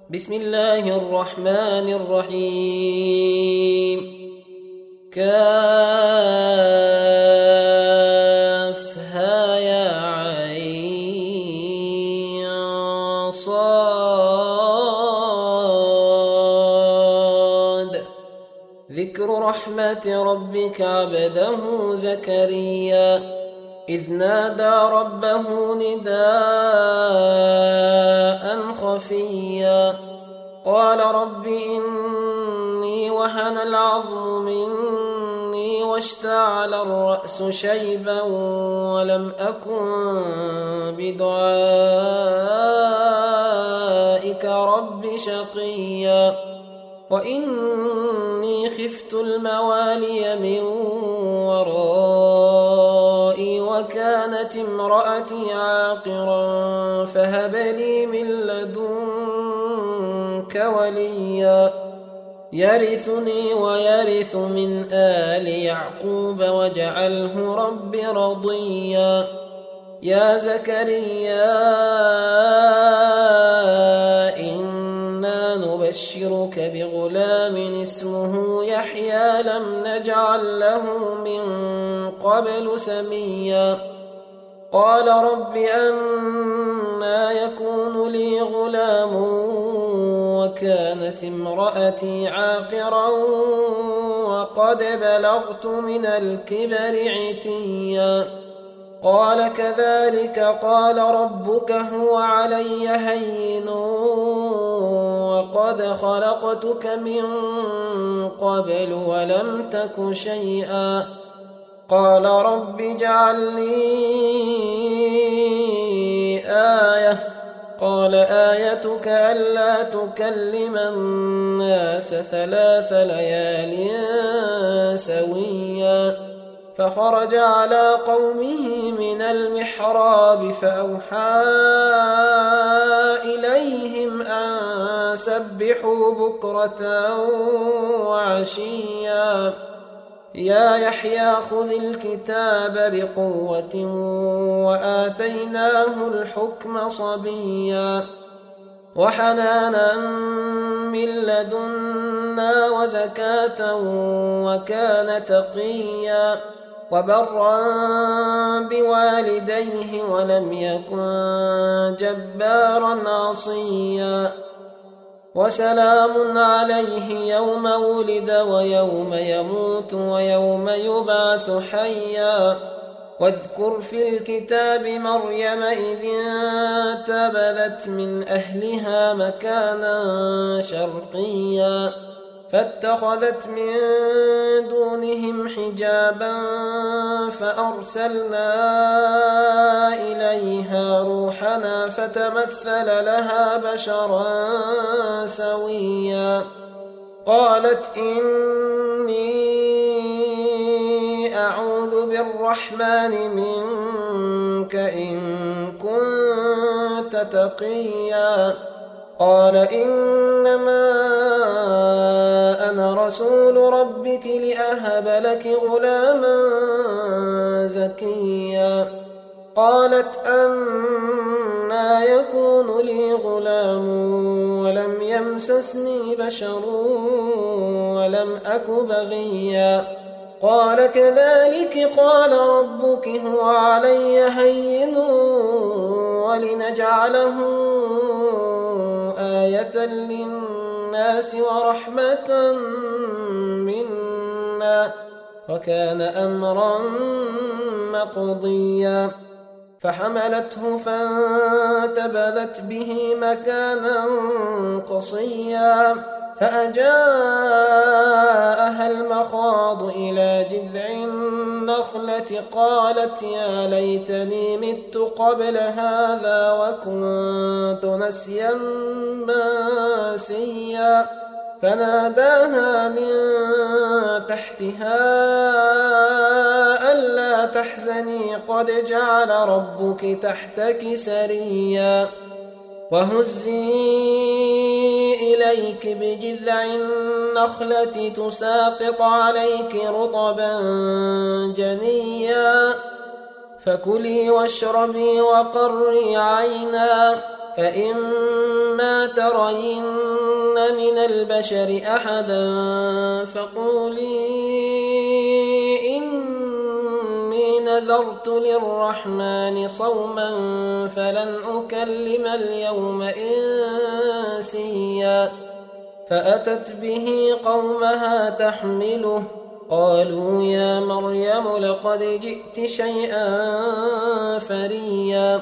بسم الله الرحمن الرحيم. كافها يا عين صاد. ذكر رحمة ربك عبده زكريا إذ نادى ربه نداء خفيا قال رب إني وهن العظم مني واشتعل الرأس شيبا ولم أكن بدعائك رب شقيا وإني خفت الموالي من ورائي وكانت امرأتي عاقرا فهب لي من لدنك وليا يرثني ويرث من آل يعقوب واجعله رب رضيا. يا زكريا إنا نبشرك بغلام اسمه يحيى لم نجعل له من قبل سميا قال رب أنى يكون لي غلام وكانت امرأتي عاقرا وقد بلغت من الكبر عتيا قال كذلك قال ربك هو علي هين وقد خلقتك من قبل ولم تك شيئا قال رب اجعل لي آية قال آيتك ألا تكلم الناس 3 ليال سويا فخرج على قومه من المحراب فأوحى إليهم أن سبحوا بكرة وعشيا يا يحيى خذ الكتاب بقوة وآتيناه الحكم صبيا وحنانا من لدنا وزكاة وكان تقيا وبرا بوالديه ولم يكن جبارا عصيا وسلام عليه يوم ولد ويوم يموت ويوم يبعث حيا واذكر في الكتاب مريم إذ انتبذت من أهلها مكانا شرقيا فاتخذت من دونهم حجابا فأرسلنا إليها روحنا فتمثل لها بشرا سويا قالت إني أعوذ بالرحمن منك إن كنت تقيا قال إنما أنا رسول ربك لأهب لك غلاما زكيا قالت أنى يكون لي غلام ولم يمسسني بشر ولم أك بغيا قال كذلك قال ربك هو علي هين ولنجعله آية للناس ورحمة منا وكان أمرا مقضيا فحملته فانتبذت به مكانا قصيا فأجاءها المخاض إلى جذع النخلة قالت يا ليتني مت قبل هذا وكنت نسيا منسيا فناداها من تحتها ألا تحزني قد جعل ربك تحتك سريا وهزي إليك بجذع النخلة تساقط عليك رطبا جنيا فكلي واشربي وقري عينا فإما ترين من البشر أحدا فقولي إني نذرت للرحمن صوما فلن أكلم اليوم إنسيا فأتت به قومها تحمله قالوا يا مريم لقد جئت شيئا فريا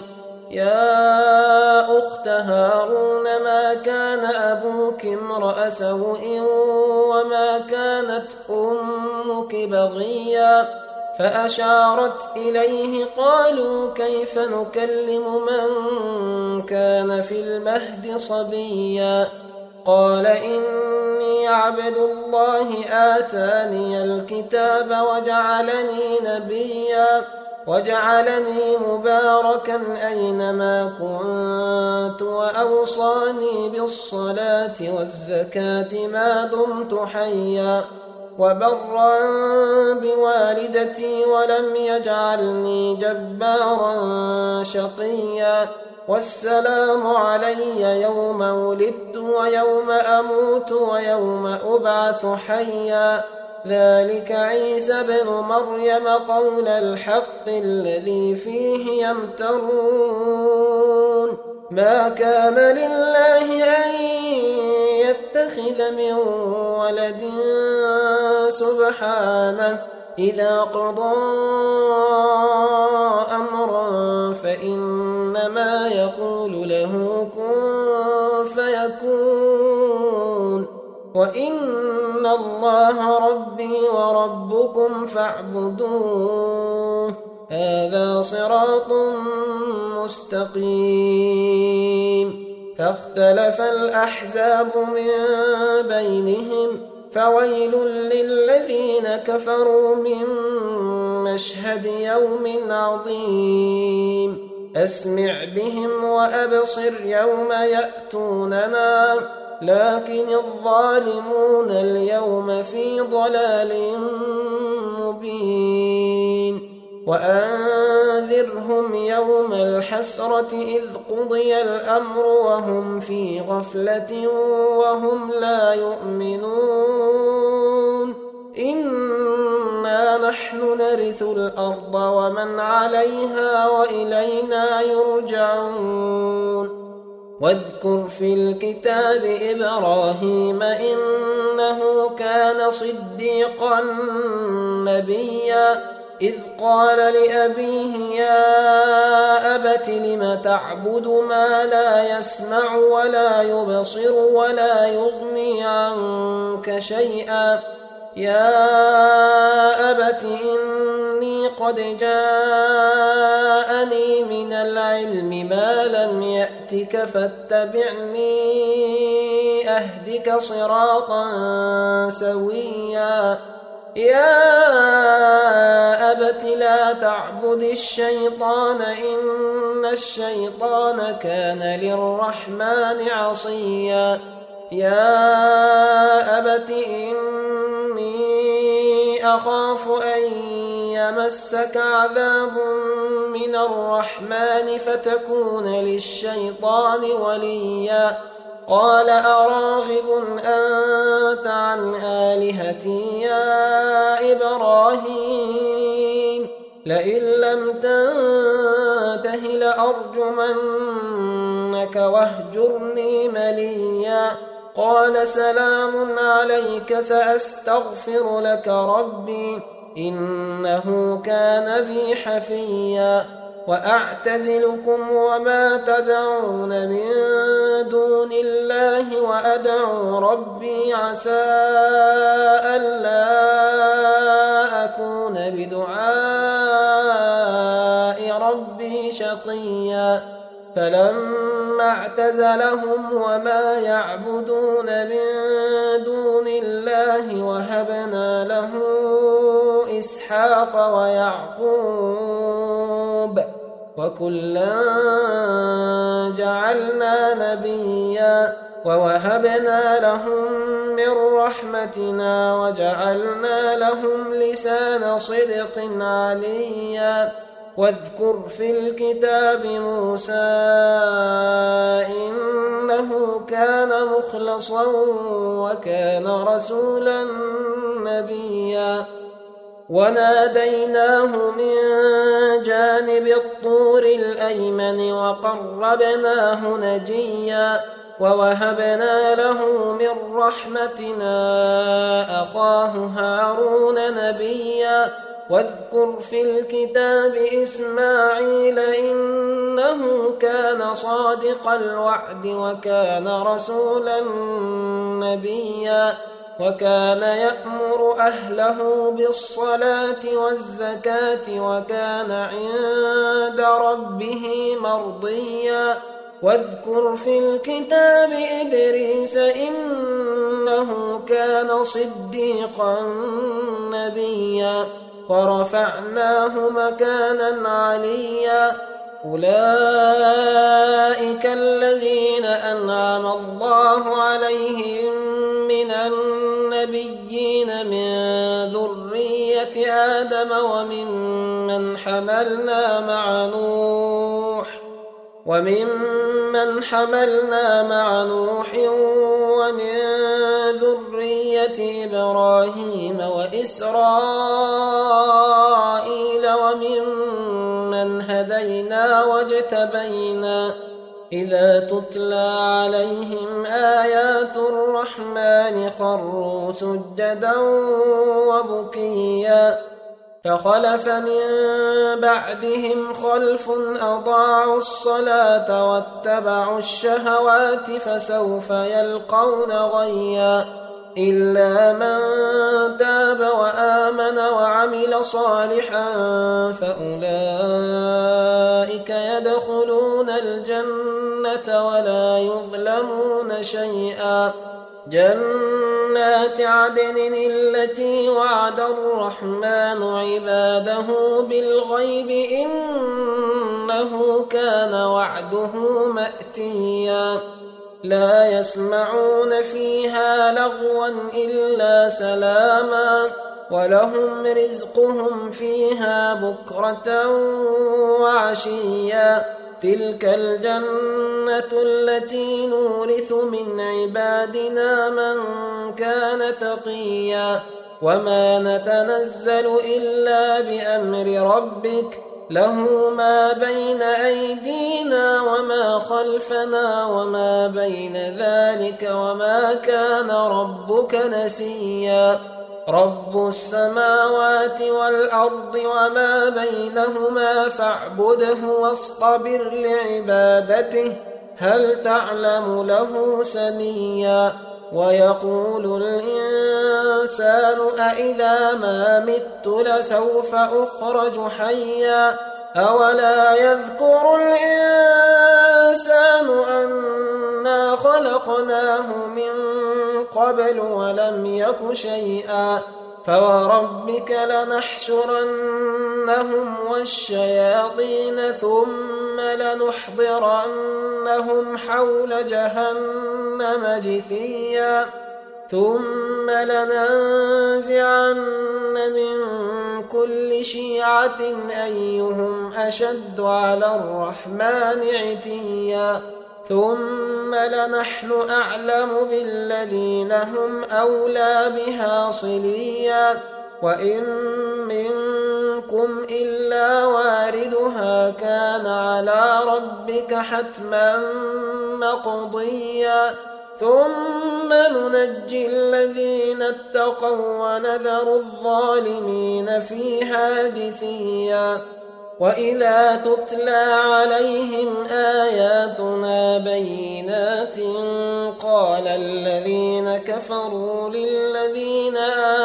يا أخت هارون ما كان أبوك امرأ سوء وما كانت أمك بغيا فأشارت إليه قالوا كيف نكلم من كان في المهد صبيا قال إني عبد الله آتاني الكتاب وجعلني نبيا وجعلني مباركا أينما كنت وأوصاني بالصلاة والزكاة ما دمت حيا وبرا بوالدتي ولم يجعلني جبارا شقيا والسلام علي يوم ولدت ويوم أموت ويوم أبعث حيا ذلك عيسى بن مريم قول الحق الذي فيه يمترون ما كان لله أن يتخذ من ولد سبحانه إذا قضى أمرا فإنما يقول له كن فيكون وإن الله ربي وربكم فاعبدوه هذا صراط مستقيم فاختلف الأحزاب من بينهم فويل للذين كفروا من مشهد يوم عظيم أسمع بهم وأبصر يوم يأتوننا لكن الظالمون اليوم في ضلال مبين وأنذرهم يوم الحسرة إذ قضي الأمر وهم في غفلة وهم لا يؤمنون إنا نحن نرث الأرض ومن عليها وإلينا يرجعون واذكر في الكتاب إبراهيم إنه كان صديقا نبيا إذ قال لأبيه يا أبت لم تعبد ما لا يسمع ولا يبصر ولا يغني عنك شيئا يا أبت إني قد جاءني من العلم ما لم يأتك فاتبعني أهدك صراطا سويا يا أبت لا تعبد الشيطان إن الشيطان كان للرحمن عصيا يا أبت إني أخاف أن يمسك عذاب من الرحمن فتكون للشيطان وليا قال أراغب أنت عن آلهتي يا إبراهيم لئن لم تنته لأرجمنك واهجرني مليا قال سلام عليك سأستغفر لك ربي إنه كان بي حفيا وأعتزلكم وما تدعون من دون الله وأدعو ربي عسى ألا أكون بدعاء ربي شقيا فلما اعتزلهم وما يعبدون من دون الله وهبنا له إسحاق ويعقوب وكلا جعلنا نبيا ووهبنا لهم من رحمتنا وجعلنا لهم لسان صدق عليا واذكر في الكتاب موسى إنه كان مخلصا وكان رسولا نبيا وناديناه من جانب الطور الأيمن وقربناه نجيا ووهبنا له من رحمتنا أخاه هارون نبيا واذكر في الكتاب إسماعيل إنه كان صادق الوعد وكان رسولا نبيا وكان يأمر أهله بالصلاة والزكاة وكان عند ربه مرضيا واذكر في الكتاب إدريس إنه كان صديقا نبيا ورفعناه مكانا عليا أولئك الذين أنعم الله عليهم من النبيين من ذرية آدم وممن حملنا مع نوح ومن ذرية إبراهيم وإسرائيل وممن هدينا واجتبينا إذا تتلى عليهم آيات الرحمن خروا سجدا وبكيا فخلف من بعدهم خلف أضاعوا الصلاة واتبعوا الشهوات فسوف يلقون غيا إلا من تاب وآمن وعمل صالحا فأولئك يدخلون الجنة ولا يظلمون شيئا جنات عدن التي وعد الرحمن عباده بالغيب إنه كان وعده مأتيا لا يسمعون فيها لغوا إلا سلاما ولهم رزقهم فيها بكرة وعشيا تلك الجنة التي نورث من عبادنا من كان تقيا وما نتنزل إلا بأمر ربك له ما بين أيدينا وما خلفنا وما بين ذلك وما كان ربك نسيا رب السماوات والأرض وما بينهما فاعبده واصطبر لعبادته هل تعلم له سميا ويقول الإنسان أإذا ما مت لسوف أخرج حيا أولا يذكر الإنسان أنا خلقناه من قبل ولم يك شيئا فوربك لنحشرنهم والشياطين ثم لنحضرنهم حول جهنم جثيا ثم لننزعن من كل شيعة أيهم أشد على الرحمن عتيا ثم لنحن أعلم بالذين هم أولى بها صليا وإن منكم إلا واردها كان على ربك حتما مقضيا ثم ننجي الذين اتقوا ونذر الظالمين فيها جثيا وإذا تتلى عليهم آياتنا بينات قال الذين كفروا للذين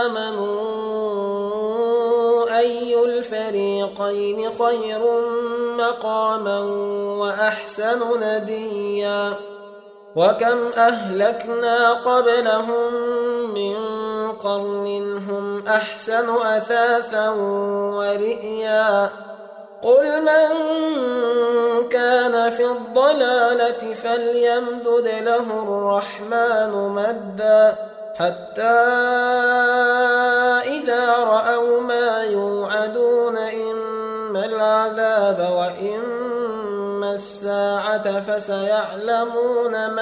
آمنوا أي الفريقين خير مقاما وأحسن نديا وكم أهلكنا قبلهم من قرن هم أحسن أثاثا ورئيا قل من كان في الضلالة فليمدد له الرحمن مدا حتى إذا رأوا ما يوعدون إما العذاب وإما الساعة فسيعلمون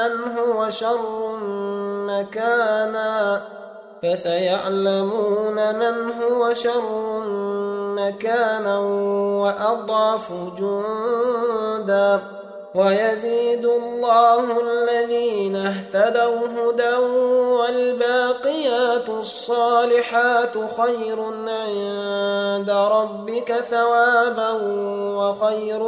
من هو شر مكانا وأضعف جندا ويزيد الله الذين اهتدوا هدى والباقيات الصالحات خير عند ربك ثوابا وخير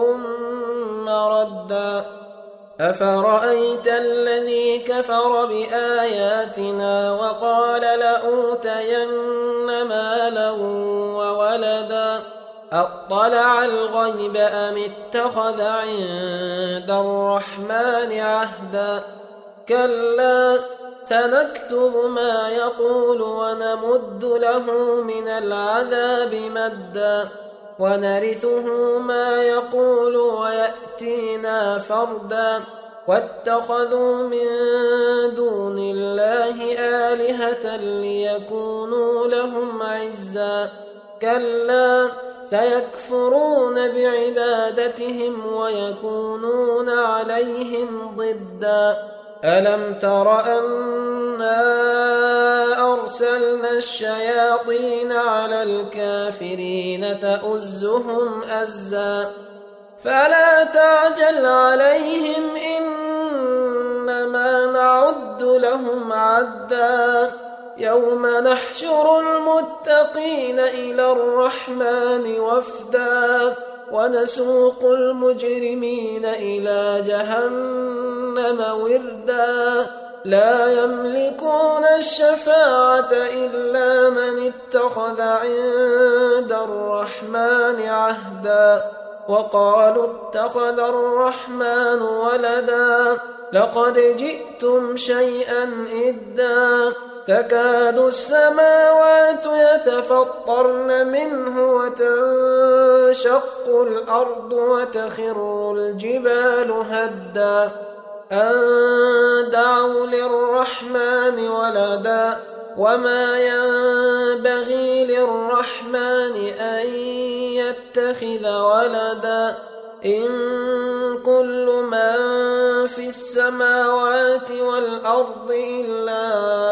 مردا أفرأيت الذي كفر بآياتنا وقال لأوتين مالا وولدا أطلع الغيب أم اتخذ عند الرحمن عهدا كلا سنكتب ما يقول ونمد له من العذاب مدا ونرثه ما يقول ويأتينا فردا واتخذوا من دون الله آلهة ليكونوا لهم عزا كلا سيكفرون بعبادتهم ويكونون عليهم ضدا ألم تر أنا أرسلنا الشياطين على الكافرين تؤزهم أزا فلا تعجل عليهم إنما نعد لهم عدا يوم نحشر المتقين إلى الرحمن وفدا ونسوق المجرمين إلى جهنم وردا لا يملكون الشفاعة إلا من اتخذ عند الرحمن عهدا وقالوا اتخذ الرحمن ولدا لقد جئتم شيئا إدا تكاد السماوات يتفطرن منه وتنشق الأرض وتخر الجبال هدا أن دعوا للرحمن ولدا وما ينبغي للرحمن أن يتخذ ولدا إن كل من في السماوات والأرض إلا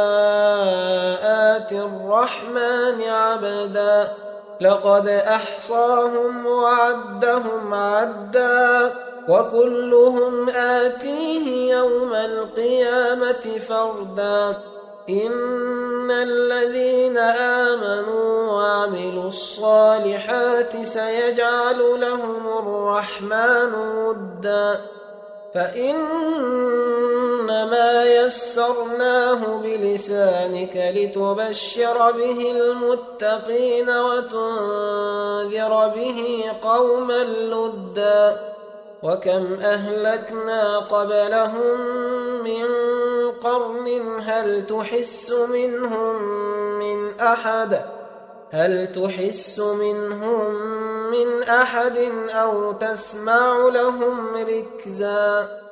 آتي الرحمن عبدا لقد أحصاهم وعدهم عدا وكلهم آتيه يوم القيامة فردا إن الذين آمنوا وعملوا الصالحات سيجعل لهم الرحمن ودا فإنما يسرناه بلسانك لتبشر به المتقين وتنذر به قوما لدا وكم أهلكنا قبلهم من قرن هل تحس منهم من أحد أو تسمع لهم ركزا